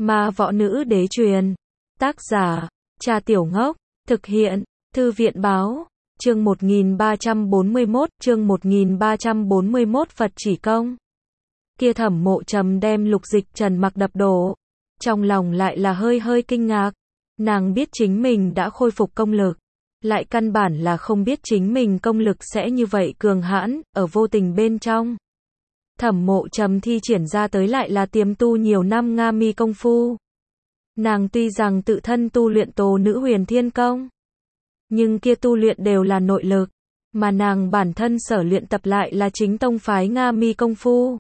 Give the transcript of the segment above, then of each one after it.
Ma võ nữ đế truyền. Tác giả, Cha Tiểu Ngốc. Thực hiện, Thư viện báo. Chương 1341, Phật chỉ công. Kia Thẩm Mộ Trầm đem Lục Dịch Trần mặc đập đổ. Trong lòng lại là hơi hơi kinh ngạc. Nàng biết chính mình đã khôi phục công lực. Lại căn bản là không biết chính mình công lực sẽ như vậy cường hãn, ở vô tình bên trong. Thẩm Mộ Trầm thi triển ra tới lại là tiềm tu nhiều năm Nga mi công phu. Nàng tuy rằng tự thân tu luyện Tố Nữ Huyền Thiên Công, nhưng kia tu luyện đều là nội lực, mà nàng bản thân sở luyện tập lại là chính tông phái Nga mi công phu.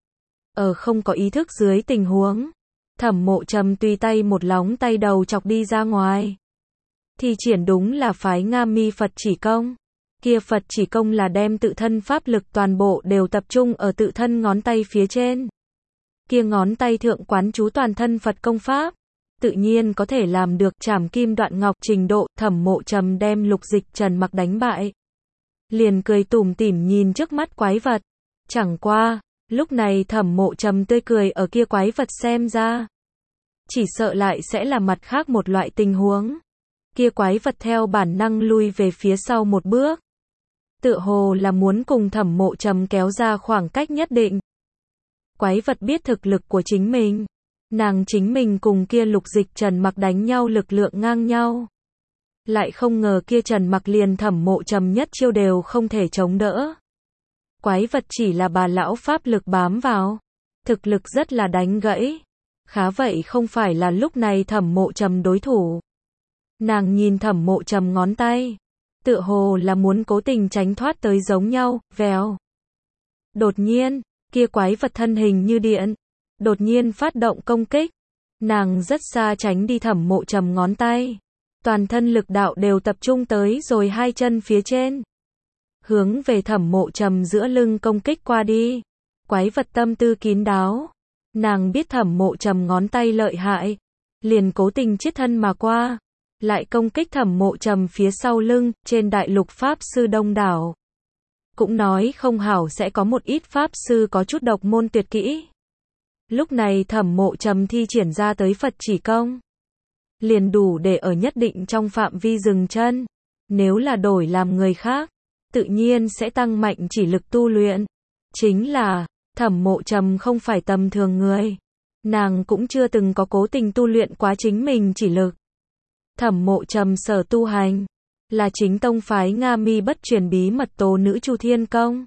Ở không có ý thức dưới tình huống, Thẩm Mộ Trầm tùy tay một lóng tay đầu chọc đi ra ngoài. Thì triển đúng là phái Nga mi Phật chỉ công. Kia Phật chỉ công là đem tự thân pháp lực toàn bộ đều tập trung ở tự thân ngón tay phía trên. Kia ngón tay thượng quán chú toàn thân Phật công pháp, tự nhiên có thể làm được trảm kim đoạn ngọc trình độ. Thẩm Mộ Trầm đem Lục Dịch Trần mặc đánh bại, liền cười tủm tỉm nhìn trước mắt quái vật. Chẳng qua, lúc này Thẩm Mộ Trầm tươi cười ở kia quái vật xem ra, chỉ sợ lại sẽ là mặt khác một loại tình huống. Kia quái vật theo bản năng lui về phía sau một bước, tựa hồ là muốn cùng Thẩm Mộ Trầm kéo ra khoảng cách nhất định. Quái vật biết thực lực của chính mình, nàng chính mình cùng kia Lục Dịch Trần mặc đánh nhau lực lượng ngang nhau. Lại không ngờ kia Trần mặc liền Thẩm Mộ Trầm nhất chiêu đều không thể chống đỡ. Quái vật chỉ là bà lão pháp lực bám vào, thực lực rất là đánh gãy. Khá vậy không phải là lúc này Thẩm Mộ Trầm đối thủ. Nàng nhìn Thẩm Mộ Trầm ngón tay, tựa hồ là muốn cố tình tránh thoát tới giống nhau. Vèo. Đột nhiên, kia quái vật thân hình như điện, đột nhiên phát động công kích. Nàng rất xa tránh đi Thẩm Mộ Trầm ngón tay, toàn thân lực đạo đều tập trung tới rồi hai chân phía trên, hướng về Thẩm Mộ Trầm giữa lưng công kích qua đi. Quái vật tâm tư kín đáo, nàng biết Thẩm Mộ Trầm ngón tay lợi hại, liền cố tình chiết thân mà qua, lại công kích Thẩm Mộ Trầm phía sau lưng. Trên đại lục pháp sư đông đảo, cũng nói không hảo sẽ có một ít pháp sư có chút độc môn tuyệt kỹ. Lúc này Thẩm Mộ Trầm thi triển ra tới Phật chỉ công, liền đủ để ở nhất định trong phạm vi dừng chân. Nếu là đổi làm người khác, tự nhiên sẽ tăng mạnh chỉ lực tu luyện. Chính là, Thẩm Mộ Trầm không phải tầm thường người. Nàng cũng chưa từng có cố tình tu luyện quá chính mình chỉ lực. Thẩm Mộ Trầm sở tu hành, là chính tông phái Nga mi bất truyền bí mật Tố Nữ Chu Thiên Công.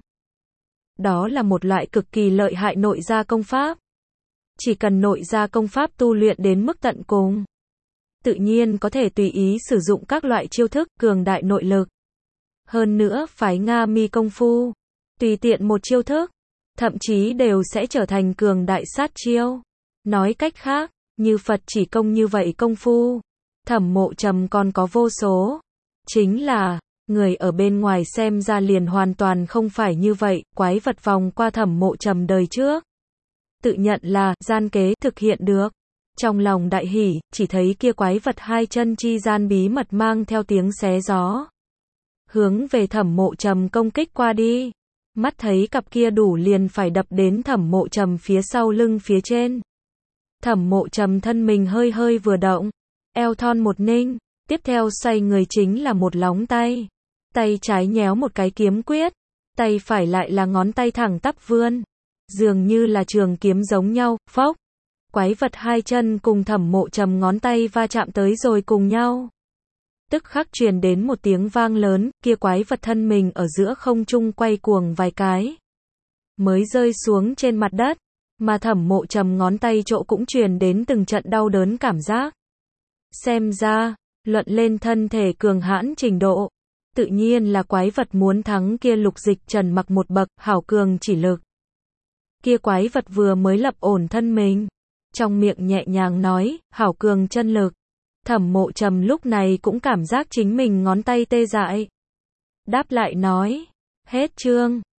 Đó là một loại cực kỳ lợi hại nội gia công pháp. Chỉ cần nội gia công pháp tu luyện đến mức tận cùng, tự nhiên có thể tùy ý sử dụng các loại chiêu thức cường đại nội lực. Hơn nữa phái Nga mi công phu, tùy tiện một chiêu thức, thậm chí đều sẽ trở thành cường đại sát chiêu. Nói cách khác, như Phật chỉ công như vậy công phu, Thẩm Mộ Trầm còn có vô số. Chính là, người ở bên ngoài xem ra liền hoàn toàn không phải như vậy. Quái vật vòng qua Thẩm Mộ Trầm đời trước, tự nhận là gian kế thực hiện được. Trong lòng đại hỉ, chỉ thấy kia quái vật hai chân chi gian bí mật mang theo tiếng xé gió, hướng về Thẩm Mộ Trầm công kích qua đi. Mắt thấy cặp kia đủ liền phải đập đến Thẩm Mộ Trầm phía sau lưng phía trên. Thẩm Mộ Trầm thân mình hơi hơi vừa động, eo thon một ninh, tiếp theo xoay người chính là một lóng tay. Tay trái nhéo một cái kiếm quyết, tay phải lại là ngón tay thẳng tắp vươn, dường như là trường kiếm giống nhau. Phốc, quái vật hai chân cùng Thẩm Mộ Trầm ngón tay va chạm tới rồi cùng nhau. Tức khắc truyền đến một tiếng vang lớn, kia quái vật thân mình ở giữa không trung quay cuồng vài cái, mới rơi xuống trên mặt đất, mà Thẩm Mộ Trầm ngón tay chỗ cũng truyền đến từng trận đau đớn cảm giác. Xem ra, luận lên thân thể cường hãn trình độ, tự nhiên là quái vật muốn thắng kia Lục Dịch Trần mặc một bậc. Hảo cường chỉ lực. Kia quái vật vừa mới lập ổn thân mình, trong miệng nhẹ nhàng nói, hảo cường chân lực. Thẩm Mộ Trầm lúc này cũng cảm giác chính mình ngón tay tê dại. Đáp lại nói, hết chương.